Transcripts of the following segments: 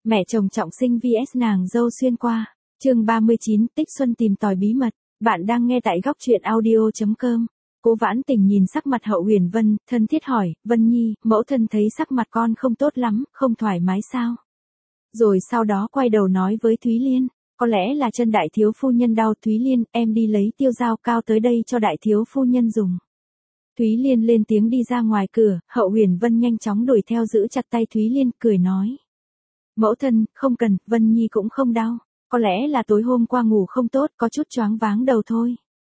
Mẹ chồng trọng sinh vs nàng dâu xuyên qua. Chương 39, Tích Xuân tìm tòi bí mật. Bạn đang nghe tại góc truyện audio.com. Cố Vãn Tình nhìn sắc mặt Hậu Huyền Vân, thân thiết hỏi, Vân Nhi, mẫu thân thấy sắc mặt con không tốt lắm, không thoải mái sao? Rồi sau đó quay đầu nói với Thúy Liên, có lẽ là chân đại thiếu phu nhân đau. Thúy Liên, em đi lấy tiêu dao cao tới đây cho đại thiếu phu nhân dùng. Thúy Liên lên tiếng đi ra ngoài cửa, Hậu Huyền Vân nhanh chóng đuổi theo giữ chặt tay Thúy Liên, cười nói. Mẫu thân, không cần, Vân Nhi cũng không đau. Có lẽ là tối hôm qua ngủ không tốt, có chút choáng váng đầu thôi.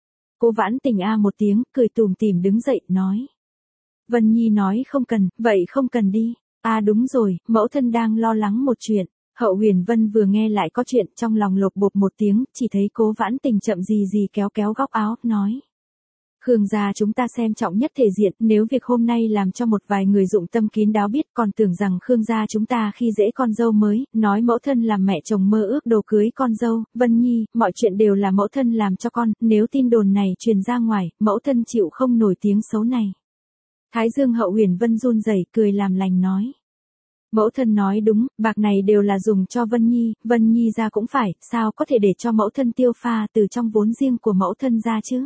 Cố Vãn Tình một tiếng, cười tủm tỉm đứng dậy, nói. Vân Nhi nói không cần, vậy không cần đi. Đúng rồi, mẫu thân đang lo lắng một chuyện. Hậu Huyền Vân vừa nghe lại có chuyện, trong lòng lột bột một tiếng, chỉ thấy Cố Vãn Tình chậm gì kéo góc áo, nói. Khương gia chúng ta xem trọng nhất thể diện, nếu việc hôm nay làm cho một vài người dụng tâm kín đáo biết, còn tưởng rằng Khương gia chúng ta khi dễ con dâu mới, nói mẫu thân làm mẹ chồng mơ ước đồ cưới con dâu. Vân Nhi, mọi chuyện đều là mẫu thân làm cho con, nếu tin đồn này truyền ra ngoài, mẫu thân chịu không nổi tiếng xấu này. Thái dương Hậu Huyền Vân run rẩy, cười làm lành nói. Mẫu thân nói đúng, bạc này đều là dùng cho Vân Nhi ra cũng phải, sao có thể để cho mẫu thân tiêu pha từ trong vốn riêng của mẫu thân ra chứ?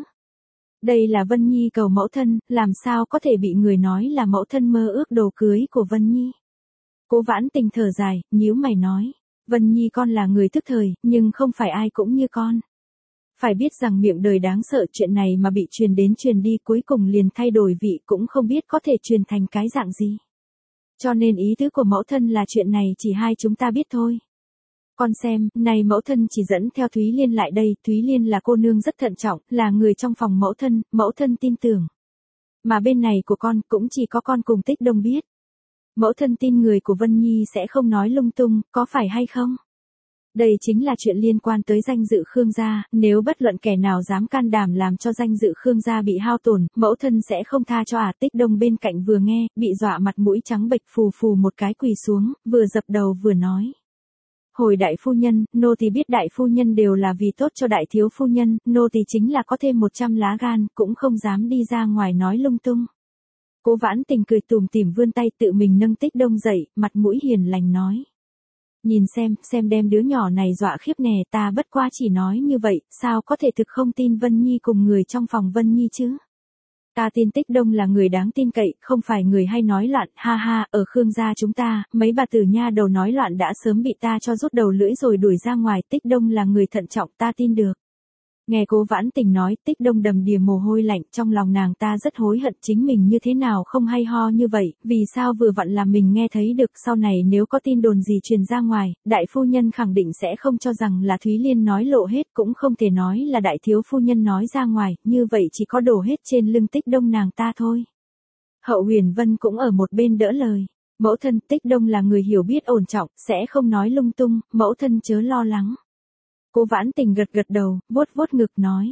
Đây là Vân Nhi cầu mẫu thân, làm sao có thể bị người nói là mẫu thân mơ ước đồ cưới của Vân Nhi. Cố Vãn Tình thở dài, nhíu mày nói, Vân Nhi con là người thức thời, nhưng không phải ai cũng như con. Phải biết rằng miệng đời đáng sợ, chuyện này mà bị truyền đến truyền đi cuối cùng liền thay đổi vị, cũng không biết có thể truyền thành cái dạng gì. Cho nên ý tứ của mẫu thân là chuyện này chỉ hai chúng ta biết thôi. Con xem, này mẫu thân chỉ dẫn theo Thúy Liên lại đây, Thúy Liên là cô nương rất thận trọng, là người trong phòng mẫu thân tin tưởng. Mà bên này của con, cũng chỉ có con cùng Tích Đông biết. Mẫu thân tin người của Vân Nhi sẽ không nói lung tung, có phải hay không? Đây chính là chuyện liên quan tới danh dự Khương gia, nếu bất luận kẻ nào dám can đảm làm cho danh dự Khương gia bị hao tổn, mẫu thân sẽ không tha cho. Tích Đông bên cạnh vừa nghe, bị dọa mặt mũi trắng bệch, phù một cái quỳ xuống, vừa dập đầu vừa nói. Hồi đại phu nhân, nô tỳ biết đại phu nhân đều là vì tốt cho đại thiếu phu nhân, nô tỳ chính là có thêm 100 lá gan, cũng không dám đi ra ngoài nói lung tung. Cố Vãn Tình cười tủm tỉm vươn tay tự mình nâng Tích Đông dậy, mặt mũi hiền lành nói. Nhìn xem đem đứa nhỏ này dọa khiếp nè, ta bất qua chỉ nói như vậy, sao có thể thực không tin Vân Nhi cùng người trong phòng Vân Nhi chứ? Ta tin Tích Đông là người đáng tin cậy, không phải người hay nói loạn, ha, ở Khương gia chúng ta, mấy bà tử nha đầu nói loạn đã sớm bị ta cho rút đầu lưỡi rồi đuổi ra ngoài, Tích Đông là người thận trọng, ta tin được. Nghe Cố Vãn Tình nói, Tích Đông đầm đìa mồ hôi lạnh, trong lòng nàng ta rất hối hận chính mình như thế nào không hay ho như vậy, vì sao vừa vặn làm mình nghe thấy được, sau này nếu có tin đồn gì truyền ra ngoài, đại phu nhân khẳng định sẽ không cho rằng là Thúy Liên nói lộ hết, cũng không thể nói là đại thiếu phu nhân nói ra ngoài, như vậy chỉ có đổ hết trên lưng Tích Đông nàng ta thôi. Hậu Huyền Vân cũng ở một bên đỡ lời, mẫu thân, Tích Đông là người hiểu biết ổn trọng, sẽ không nói lung tung, mẫu thân chớ lo lắng. Cố Vãn Tình gật đầu, vuốt ngực nói.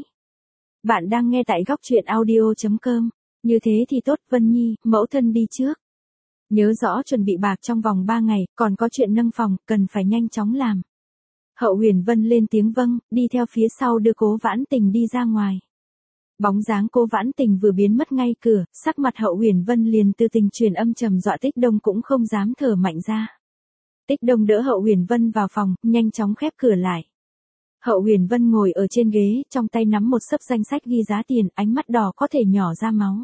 Bạn đang nghe tại góc truyện audio.com. Như thế thì tốt, Vân Nhi, mẫu thân đi trước. Nhớ rõ chuẩn bị bạc trong vòng 3 ngày, còn có chuyện nâng phòng, cần phải nhanh chóng làm. Hậu Huyền Vân lên tiếng vâng, đi theo phía sau đưa Cố Vãn Tình đi ra ngoài. Bóng dáng Cố Vãn Tình vừa biến mất ngay cửa, sắc mặt Hậu Huyền Vân liền từ tình truyền âm trầm dọa Tích Đông cũng không dám thở mạnh ra. Tích Đông đỡ Hậu Huyền Vân vào phòng, nhanh chóng khép cửa lại. Hậu Huyền Vân ngồi ở trên ghế, trong tay nắm một xấp danh sách ghi giá tiền, ánh mắt đỏ có thể nhỏ ra máu.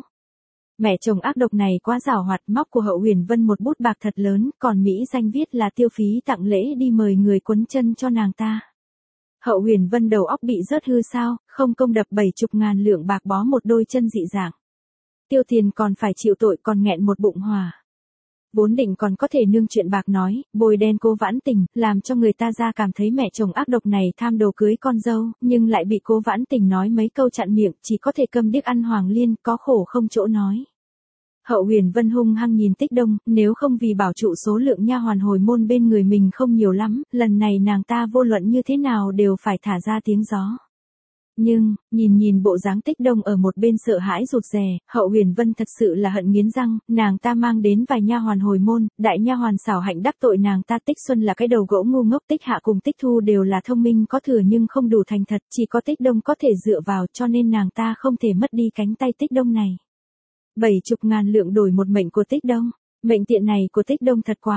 Mẹ chồng ác độc này quá giảo hoạt, móc của Hậu Huyền Vân một bút bạc thật lớn, còn mỹ danh viết là tiêu phí tặng lễ đi mời người quấn chân cho nàng ta. Hậu Huyền Vân đầu óc bị rớt hư sao, không công đập 70.000 lượng bạc bó một đôi chân dị dạng. Tiêu tiền còn phải chịu tội, còn nghẹn một bụng hỏa. Vốn định còn có thể nương chuyện bạc nói, bôi đen Cố Vãn Tình, làm cho người ta ra cảm thấy mẹ chồng ác độc này tham đồ cưới con dâu, nhưng lại bị Cố Vãn Tình nói mấy câu chặn miệng, chỉ có thể câm điếc ăn hoàng liên, có khổ không chỗ nói. Hậu Huyền Vân hung hăng nhìn Tích Đông, nếu không vì bảo trụ số lượng nha hoàn hồi môn bên người mình không nhiều lắm, lần này nàng ta vô luận như thế nào đều phải thả ra tiếng gió. Nhưng, nhìn bộ dáng Tích Đông ở một bên sợ hãi rụt rè, Hậu Huyền Vân thật sự là hận nghiến răng, nàng ta mang đến vài nha hoàn hồi môn, đại nha hoàn xảo hạnh đắc tội nàng ta. Tích Xuân là cái đầu gỗ ngu ngốc, Tích Hạ cùng Tích Thu đều là thông minh có thừa nhưng không đủ thành thật, chỉ có Tích Đông có thể dựa vào, cho nên nàng ta không thể mất đi cánh tay Tích Đông này. 70.000 lượng đổi một mệnh của Tích Đông, mệnh tiện này của Tích Đông thật quá mắc.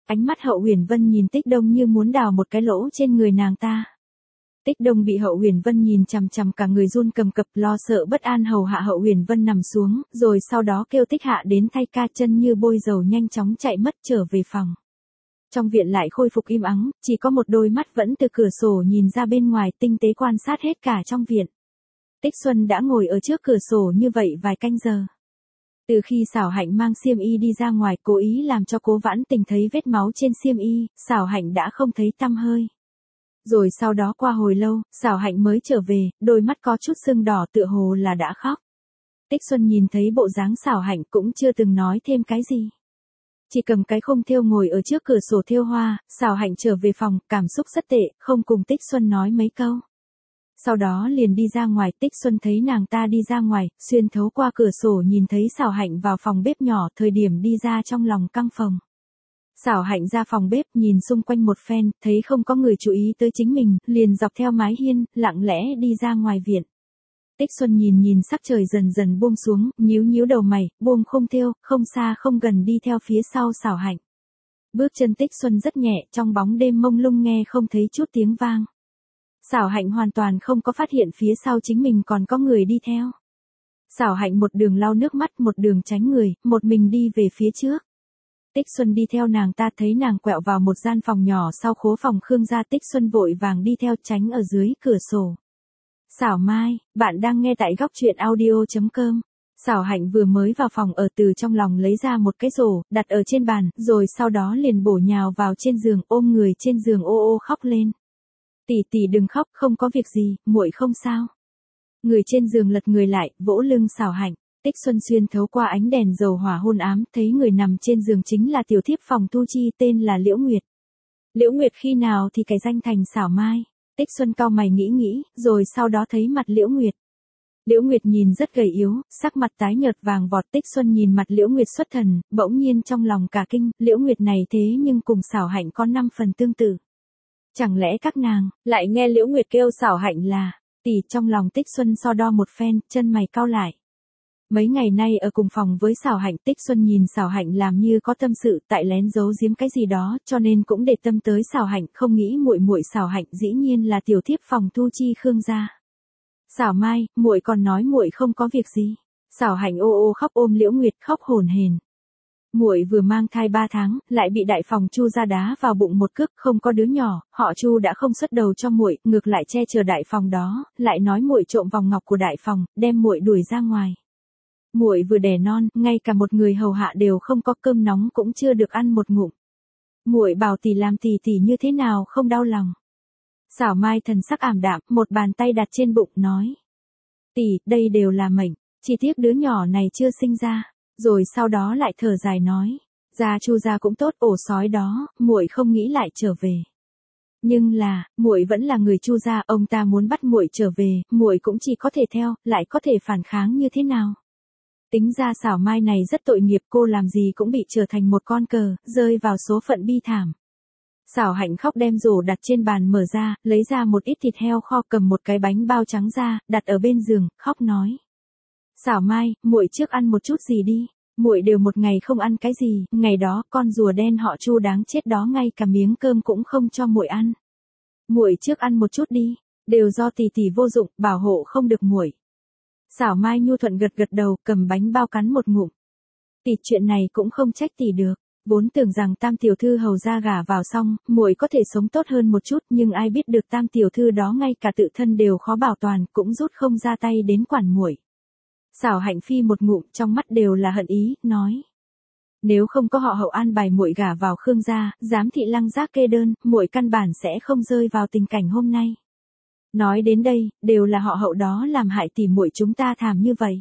Ánh mắt Hậu Huyền Vân nhìn Tích Đông như muốn đào một cái lỗ trên người nàng ta. Tích Đông bị Hậu Huyền Vân nhìn chằm chằm cả người run cầm cập, lo sợ bất an hầu hạ Hậu Huyền Vân nằm xuống, rồi sau đó kêu Tích Hạ đến thay ca, chân như bôi dầu nhanh chóng chạy mất trở về phòng. Trong viện lại khôi phục im ắng, chỉ có một đôi mắt vẫn từ cửa sổ nhìn ra bên ngoài tinh tế quan sát hết cả trong viện. Tích Xuân đã ngồi ở trước cửa sổ như vậy vài canh giờ. Từ khi Xảo Hạnh mang xiêm y đi ra ngoài cố ý làm cho Cố Vãn Tình thấy vết máu trên xiêm y, Xảo Hạnh đã không thấy tăm hơi. Rồi sau đó qua hồi lâu, Xảo Hạnh mới trở về, đôi mắt có chút sưng đỏ tựa hồ là đã khóc. Tích Xuân nhìn thấy bộ dáng Xảo Hạnh cũng chưa từng nói thêm cái gì. Chỉ cầm cái khung thêu ngồi ở trước cửa sổ thêu hoa, Xảo Hạnh trở về phòng, cảm xúc rất tệ, không cùng Tích Xuân nói mấy câu. Sau đó liền đi ra ngoài, Tích Xuân thấy nàng ta đi ra ngoài, xuyên thấu qua cửa sổ nhìn thấy Xảo Hạnh vào phòng bếp nhỏ, thời điểm đi ra trong lòng căng phòng. Xảo Hạnh ra phòng bếp nhìn xung quanh một phen, thấy không có người chú ý tới chính mình, liền dọc theo mái hiên, lặng lẽ đi ra ngoài viện. Tích Xuân nhìn sắc trời dần dần buông xuống, nhíu đầu mày, buông khung thêu, không xa không gần đi theo phía sau Xảo Hạnh. Bước chân Tích Xuân rất nhẹ, trong bóng đêm mông lung nghe không thấy chút tiếng vang. Xảo Hạnh hoàn toàn không có phát hiện phía sau chính mình còn có người đi theo. Xảo Hạnh một đường lau nước mắt, một đường tránh người, một mình đi về phía trước. Tích Xuân đi theo nàng ta, thấy nàng quẹo vào một gian phòng nhỏ sau khố phòng Khương gia, Tích Xuân vội vàng đi theo, tránh ở dưới cửa sổ. Xảo Mai, bạn đang nghe tại góc truyện audio.com. Xảo Hạnh vừa mới vào phòng ở, từ trong lòng lấy ra một cái rổ, đặt ở trên bàn, rồi sau đó liền bổ nhào vào trên giường, ôm người trên giường ô ô khóc lên. Tỷ đừng khóc, không có việc gì, muội không sao. Người trên giường lật người lại, vỗ lưng Xảo Hạnh. Tích Xuân xuyên thấu qua ánh đèn dầu hỏa hôn ám, thấy người nằm trên giường chính là tiểu thiếp phòng Tu Chi, tên là Liễu Nguyệt. Liễu Nguyệt khi nào thì cải danh thành Xảo Mai. Tích Xuân cau mày nghĩ, rồi sau đó thấy mặt Liễu Nguyệt. Liễu Nguyệt nhìn rất gầy yếu, sắc mặt tái nhợt vàng vọt. Tích Xuân nhìn mặt Liễu Nguyệt xuất thần, bỗng nhiên trong lòng cả kinh, Liễu Nguyệt này thế nhưng cùng Xảo Hạnh có 5 phần tương tự. Chẳng lẽ các nàng lại nghe Liễu Nguyệt kêu Xảo Hạnh là tỷ? Trong lòng Tích Xuân so đo một phen, chân mày cau lại. Mấy ngày nay ở cùng phòng với Xảo Hạnh, Tích Xuân nhìn Xảo Hạnh làm như có tâm sự, tại lén giấu giếm cái gì đó, cho nên cũng để tâm tới Xảo Hạnh, không nghĩ muội Xảo Hạnh dĩ nhiên là tiểu thiếp phòng Tu Chi Khương gia. Xảo Mai, muội còn nói muội không có việc gì. Xảo Hạnh ô ô khóc, ôm Liễu Nguyệt khóc hổn hển. Muội vừa mang thai 3 tháng, lại bị đại phòng Chu gia đá vào bụng một cước, không có đứa nhỏ, họ Chu đã không xuất đầu cho muội, ngược lại che chở đại phòng đó, lại nói muội trộm vòng ngọc của đại phòng, đem muội đuổi ra ngoài. Muội vừa đẻ non, ngay cả một người hầu hạ đều không có, cơm nóng cũng chưa được ăn một ngụm. Muội bảo tỷ làm tỷ như thế nào không đau lòng. Xảo Mai thần sắc ảm đạm, một bàn tay đặt trên bụng nói: "Tỷ, đây đều là mệnh, chỉ tiếc đứa nhỏ này chưa sinh ra." Rồi sau đó lại thở dài nói: "Gia Chu gia cũng tốt, ổ sói đó, muội không nghĩ lại trở về. Nhưng là, muội vẫn là người Chu gia, ông ta muốn bắt muội trở về, muội cũng chỉ có thể theo, lại có thể phản kháng như thế nào?" Tính ra Xảo Mai này rất tội nghiệp, cô làm gì cũng bị trở thành một con cờ, rơi vào số phận bi thảm. Xảo Hạnh khóc đem rổ đặt trên bàn mở ra, lấy ra một ít thịt heo kho, cầm một cái bánh bao trắng ra, đặt ở bên giường, khóc nói: "Xảo Mai, muội trước ăn một chút gì đi, muội đều một ngày không ăn cái gì, ngày đó con rùa đen họ Chu đáng chết đó ngay cả miếng cơm cũng không cho muội ăn. Muội trước ăn một chút đi, đều do tỷ vô dụng, bảo hộ không được muội." Xảo Mai nhu thuận gật đầu, cầm bánh bao cắn một ngụm. "Tỷ, chuyện này cũng không trách tỷ được, vốn tưởng rằng Tam tiểu thư hầu gia gả vào xong, muội có thể sống tốt hơn một chút, nhưng ai biết được Tam tiểu thư đó ngay cả tự thân đều khó bảo toàn, cũng rút không ra tay đến quản muội." Xảo Hạnh phi một ngụm, trong mắt đều là hận ý, nói: "Nếu không có họ Hậu an bài muội gả vào Khương gia, giám thị Lăng Giác kê đơn, muội căn bản sẽ không rơi vào tình cảnh hôm nay. Nói đến đây, đều là họ Hậu đó làm hại tỷ muội chúng ta thảm như vậy.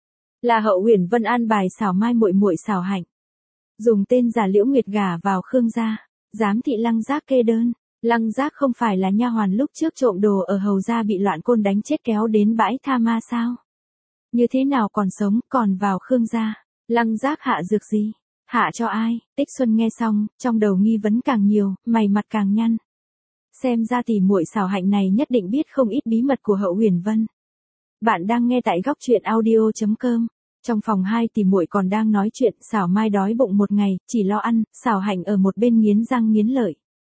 Là Hậu Huyền Vân an bài Xảo Mai muội Xảo Hạnh dùng tên giả Liễu Nguyệt gả vào Khương gia, giám thị Lăng Giác kê đơn. Lăng Giác không phải là nha hoàn lúc trước trộm đồ ở Hầu gia bị Loạn Côn đánh chết kéo đến bãi tha ma sao? Như thế nào còn sống, còn vào Khương gia? Lăng Giác hạ dược gì? Hạ cho ai?" Tích Xuân nghe xong, trong đầu nghi vấn càng nhiều, mày mặt càng nhăn. Xem ra tỷ muội Xảo Hạnh này nhất định biết không ít bí mật của Hậu Huyền Vân. Bạn đang nghe tại góc truyện audio.com. Trong phòng hai tỷ muội còn đang nói chuyện, Xảo Mai đói bụng một ngày, chỉ lo ăn, Xảo Hạnh ở một bên nghiến răng nghiến lợi.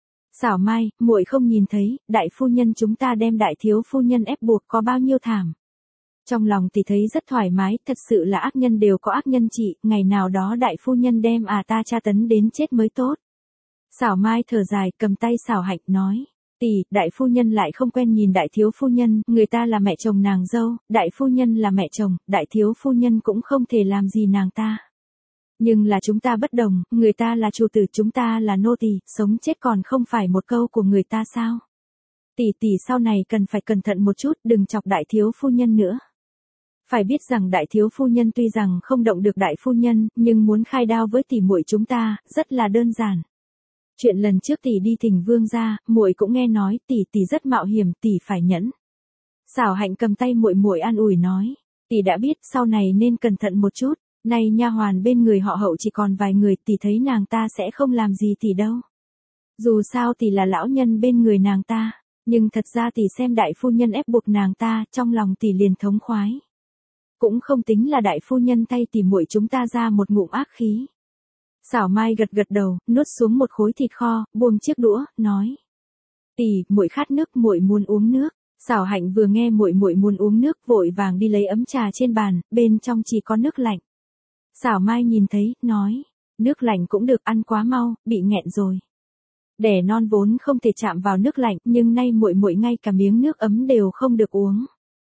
Xảo Mai, muội không nhìn thấy, đại phu nhân chúng ta đem đại thiếu phu nhân ép buộc có bao nhiêu thảm. Trong lòng tỷ thấy rất thoải mái, thật sự là ác nhân đều có ác nhân trị, ngày nào đó đại phu nhân đem ta tra tấn đến chết mới tốt. Xảo Mai thở dài, cầm tay Xảo Hạnh nói. Tỷ, đại phu nhân lại không quen nhìn đại thiếu phu nhân, người ta là mẹ chồng nàng dâu, đại phu nhân là mẹ chồng, đại thiếu phu nhân cũng không thể làm gì nàng ta. Nhưng là chúng ta bất đồng, người ta là chủ tử, chúng ta là nô tỳ, sống chết còn không phải một câu của người ta sao? Tỷ sau này cần phải cẩn thận một chút, đừng chọc đại thiếu phu nhân nữa. Phải biết rằng đại thiếu phu nhân tuy rằng không động được đại phu nhân, nhưng muốn khai đao với tỷ muội chúng ta, rất là đơn giản. Chuyện lần trước tỷ đi thỉnh vương gia, muội cũng nghe nói, tỷ rất mạo hiểm, tỷ phải nhẫn. Xảo Hạnh cầm tay muội an ủi nói, tỷ đã biết, sau này nên cẩn thận một chút, nay nha hoàn bên người họ Hậu chỉ còn vài người, tỷ thấy nàng ta sẽ không làm gì tỷ đâu. Dù sao tỷ là lão nhân bên người nàng ta, nhưng thật ra tỷ xem đại phu nhân ép buộc nàng ta, trong lòng tỷ liền thống khoái. Cũng không tính là đại phu nhân thay tỷ muội chúng ta ra một ngụm ác khí. Xảo Mai gật đầu, nuốt xuống một khối thịt kho, buông chiếc đũa, nói: "Tỷ, muội khát nước, muội muốn uống nước." Xảo Hạnh vừa nghe muội muốn uống nước, vội vàng đi lấy ấm trà trên bàn, bên trong chỉ có nước lạnh. Xảo Mai nhìn thấy, nói: "Nước lạnh cũng được, ăn quá mau, bị nghẹn rồi." Đẻ non vốn không thể chạm vào nước lạnh, nhưng nay muội ngay cả miếng nước ấm đều không được uống.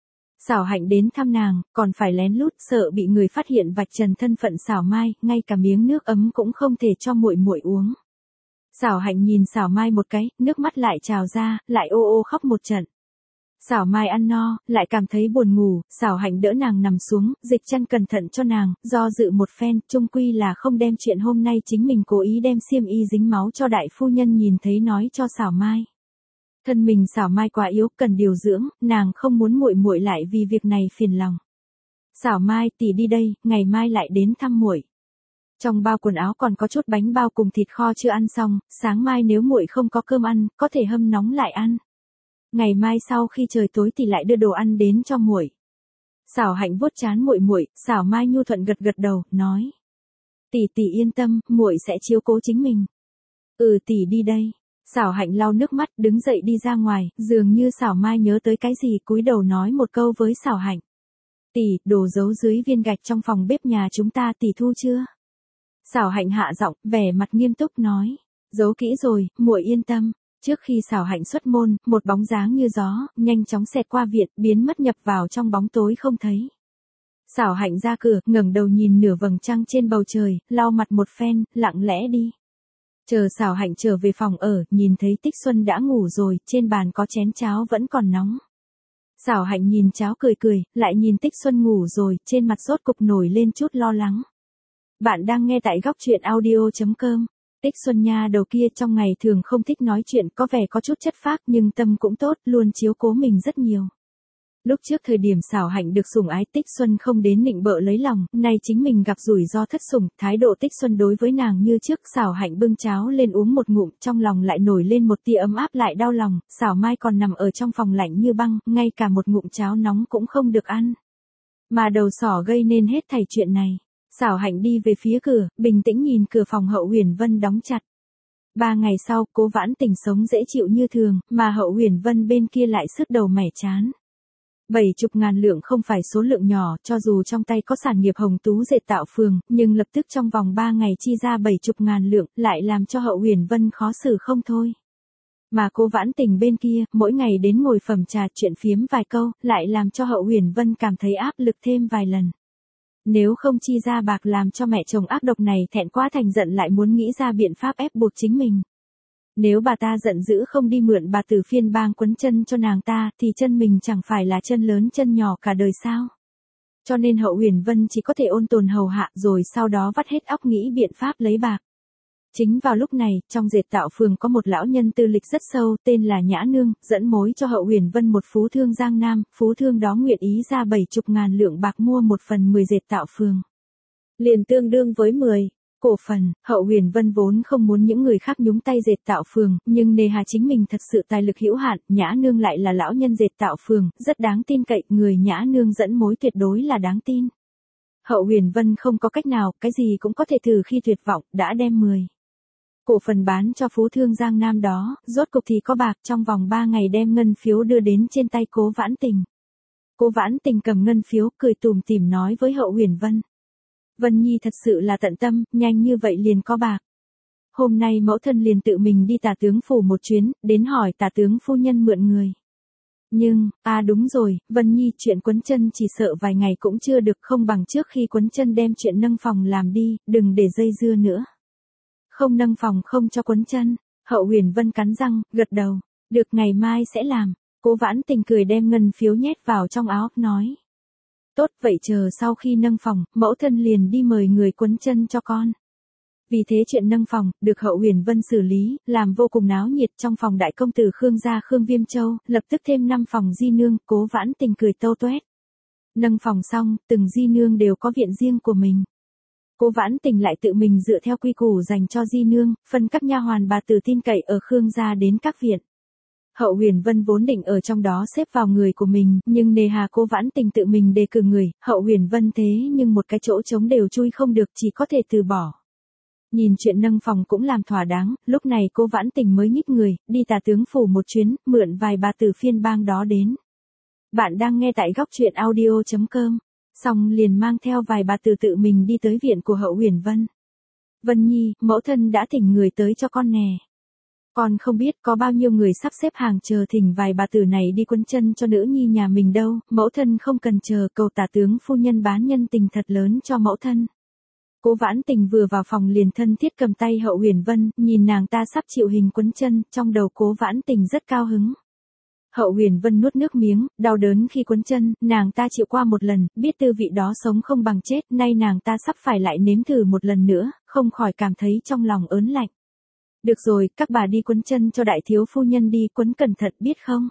Xảo Hạnh đến thăm nàng, còn phải lén lút, sợ bị người phát hiện vạch trần thân phận Xảo Mai, ngay cả miếng nước ấm cũng không thể cho muội uống. Xảo Hạnh nhìn Xảo Mai một cái, nước mắt lại trào ra, lại ô khóc một trận. Xảo Mai ăn no, lại cảm thấy buồn ngủ, Xảo Hạnh đỡ nàng nằm xuống, dịch chăn cẩn thận cho nàng, do dự một phen, chung quy là không đem chuyện hôm nay chính mình cố ý đem xiêm y dính máu cho đại phu nhân nhìn thấy nói cho Xảo Mai. Thân mình Xảo Mai quá yếu, cần điều dưỡng, nàng không muốn muội lại vì việc này phiền lòng. "Xảo Mai, tỷ đi đây, ngày mai lại đến thăm muội." Trong bao quần áo còn có chút bánh bao cùng thịt kho chưa ăn xong, sáng mai nếu muội không có cơm ăn, có thể hâm nóng lại ăn. Ngày mai sau khi trời tối tỷ lại đưa đồ ăn đến cho muội. Xảo Hạnh vuốt trán muội, Xảo Mai nhu thuận gật đầu, nói: "Tỷ yên tâm, muội sẽ chiếu cố chính mình." Tỷ đi đây." Xảo Hạnh lau nước mắt, đứng dậy đi ra ngoài, dường như Xảo Mai nhớ tới cái gì, cúi đầu nói một câu với Xảo Hạnh: "Tỷ, đồ giấu dưới viên gạch trong phòng bếp nhà chúng ta tỷ thu chưa?" Xảo Hạnh hạ giọng, vẻ mặt nghiêm túc nói: "Giấu kỹ rồi, muội yên tâm." Trước khi Xảo Hạnh xuất môn, một bóng dáng như gió, nhanh chóng xẹt qua viện, biến mất nhập vào trong bóng tối không thấy. Xảo Hạnh ra cửa, ngẩng đầu nhìn nửa vầng trăng trên bầu trời, lau mặt một phen, lặng lẽ đi. Chờ Xảo Hạnh trở về phòng ở, nhìn thấy Tích Xuân đã ngủ rồi, trên bàn có chén cháo vẫn còn nóng. Xảo Hạnh nhìn cháo cười, lại nhìn Tích Xuân ngủ rồi, trên mặt rốt cục nổi lên chút lo lắng. Bạn đang nghe tại góc truyện audio.com. Tích Xuân nha đầu kia trong ngày thường không thích nói chuyện, có vẻ có chút chất phác nhưng tâm cũng tốt, luôn chiếu cố mình rất nhiều. Lúc trước thời điểm Xảo Hạnh được sủng ái, Tích Xuân không đến nịnh bợ lấy lòng, nay chính mình gặp rủi ro thất sủng, thái độ Tích Xuân đối với nàng như trước. Xảo Hạnh bưng cháo lên uống một ngụm, trong lòng lại nổi lên một tia ấm áp lại đau lòng. Xảo Mai còn nằm ở trong phòng lạnh như băng, ngay cả một ngụm cháo nóng cũng không được ăn. Mà đầu sỏ gây nên hết thảy chuyện này. Xảo Hạnh đi về phía cửa, bình tĩnh nhìn cửa phòng Hậu Huyền Vân đóng chặt. 3 ngày sau, Cố Vãn Tình sống dễ chịu như thường, mà Hậu Huyền Vân bên kia lại sứt đầu mẻ chán. 70.000 lượng không phải số lượng nhỏ, cho dù trong tay có sản nghiệp Hồng Tú Dệt Tạo Phường, nhưng lập tức trong vòng 3 ngày chi ra 70.000 lượng, lại làm cho Hậu Huyền Vân khó xử không thôi. Mà Cố Vãn Tình bên kia, mỗi ngày đến ngồi phẩm trà chuyện phiếm vài câu, lại làm cho Hậu Huyền Vân cảm thấy áp lực thêm vài lần. Nếu không chi ra bạc làm cho mẹ chồng ác độc này thẹn quá thành giận lại muốn nghĩ ra biện pháp ép buộc chính mình. Nếu bà ta giận dữ không đi mượn bà Tử Phiên Bang quấn chân cho nàng ta, thì chân mình chẳng phải là chân lớn chân nhỏ cả đời sao? Cho nên Hậu Huyền Vân chỉ có thể ôn tồn hầu hạ rồi sau đó vắt hết óc nghĩ biện pháp lấy bạc. Chính vào lúc này, trong dệt tạo phường có một lão nhân tư lịch rất sâu, tên là Nhã Nương, dẫn mối cho Hậu Huyền Vân một phú thương Giang Nam, phú thương đó nguyện ý ra 70.000 lượng bạc mua 1/10 dệt tạo phường. Liền tương đương với 10 cổ phần. Hậu Huyền Vân vốn không muốn những người khác nhúng tay dệt tạo phường, nhưng nề hà chính mình thật sự tài lực hữu hạn, Nhã Nương lại là lão nhân dệt tạo phường, rất đáng tin cậy, người Nhã Nương dẫn mối tuyệt đối là đáng tin. Hậu Huyền Vân không có cách nào, cái gì cũng có thể thử khi tuyệt vọng, đã đem 10 cổ phần bán cho Phú Thương Giang Nam đó, rốt cục thì có bạc, trong vòng 3 ngày đem ngân phiếu đưa đến trên tay Cố Vãn Tình. Cố Vãn Tình cầm ngân phiếu, cười tủm tỉm nói với Hậu Huyền Vân. Vân Nhi thật sự là tận tâm, nhanh như vậy liền có bạc. Hôm nay mẫu thân liền tự mình đi Tả tướng phủ một chuyến, đến hỏi Tả tướng phu nhân mượn người. Nhưng, đúng rồi, Vân Nhi chuyện quấn chân chỉ sợ vài ngày cũng chưa được, không bằng trước khi quấn chân đem chuyện nâng phòng làm đi, đừng để dây dưa nữa. Không nâng phòng không cho quấn chân. Hậu Huyền Vân cắn răng, gật đầu. Được, ngày mai sẽ làm. Cố Vãn Tình cười đem ngân phiếu nhét vào trong áo, nói. Tốt, vậy chờ sau khi nâng phòng, mẫu thân liền đi mời người quấn chân cho con. Vì thế chuyện nâng phòng, được Hậu Huyền Vân xử lý, làm vô cùng náo nhiệt. Trong phòng đại công tử Khương gia Khương Viêm Châu, lập tức thêm 5 phòng di nương, Cố Vãn Tình cười tâu tuét. Nâng phòng xong, từng di nương đều có viện riêng của mình. Cố Vãn Tình lại tự mình dựa theo quy củ dành cho di nương, phân các nha hoàn bà tử tin cậy ở Khương gia đến các viện. Hậu Huyền Vân vốn định ở trong đó xếp vào người của mình, nhưng nề hà Cố Vãn Tình tự mình đề cử người, Hậu Huyền Vân thế nhưng một cái chỗ trống đều chui không được, chỉ có thể từ bỏ. Nhìn chuyện nâng phòng cũng làm thỏa đáng, lúc này Cố Vãn Tình mới nhích người, đi Tả tướng phủ một chuyến, mượn vài bà tử phiên bang đó đến. Bạn đang nghe tại góc truyện audio.com. Xong liền mang theo vài bà tử tự mình đi tới viện của Hậu Huyền Vân. Vân Nhi, mẫu thân đã thỉnh người tới cho con nè. Con không biết có bao nhiêu người sắp xếp hàng chờ thỉnh vài bà tử này đi quấn chân cho nữ nhi nhà mình đâu, mẫu thân không cần chờ, cầu Tả tướng phu nhân bán nhân tình thật lớn cho mẫu thân. Cố Vãn Tình vừa vào phòng liền thân thiết cầm tay Hậu Huyền Vân, nhìn nàng ta sắp chịu hình quấn chân, trong đầu Cố Vãn Tình rất cao hứng. Hậu Huyền Vân nuốt nước miếng, đau đớn khi quấn chân, nàng ta chịu qua một lần, biết tư vị đó sống không bằng chết, nay nàng ta sắp phải lại nếm thử một lần nữa, không khỏi cảm thấy trong lòng ớn lạnh. Được rồi, các bà đi quấn chân cho đại thiếu phu nhân đi, quấn cẩn thận biết không?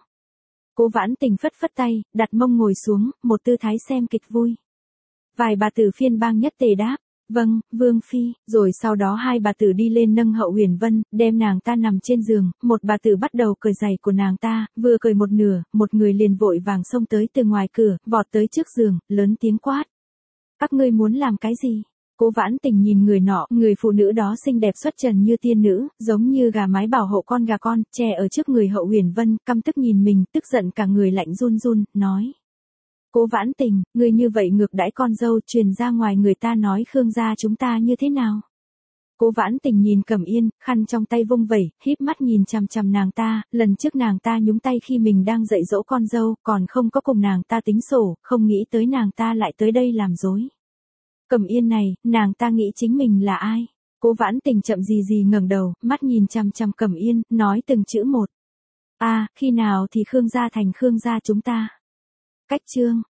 Cố Vãn Tình phất phất tay, đặt mông ngồi xuống, một tư thái xem kịch vui. Vài bà tử phiên bang nhất tề đáp. Vâng, Vương Phi, rồi sau đó hai bà tử đi lên nâng Hậu Huyền Vân, đem nàng ta nằm trên giường, một bà tử bắt đầu cởi giày của nàng ta, vừa cởi một nửa, một người liền vội vàng xông tới từ ngoài cửa, vọt tới trước giường, lớn tiếng quát. Các ngươi muốn làm cái gì? Cố Vãn Tình nhìn người nọ, người phụ nữ đó xinh đẹp xuất trần như tiên nữ, giống như gà mái bảo hộ con gà con, che ở trước người Hậu Huyền Vân, căm tức nhìn mình, tức giận cả người lạnh run run, nói. Cố Vãn Tình, ngươi như vậy ngược đãi con dâu, truyền ra ngoài người ta nói Khương gia chúng ta như thế nào? Cố Vãn Tình nhìn Cẩm Yên, khăn trong tay vung vẩy, híp mắt nhìn chằm chằm nàng ta, lần trước nàng ta nhúng tay khi mình đang dạy dỗ con dâu, còn không có cùng nàng ta tính sổ, không nghĩ tới nàng ta lại tới đây làm dối. Cẩm Yên này, nàng ta nghĩ chính mình là ai? Cố Vãn Tình chậm gì gì ngẩng đầu, mắt nhìn chằm chằm Cẩm Yên, nói từng chữ một. Khi nào thì Khương gia thành Khương gia chúng ta? Cách chương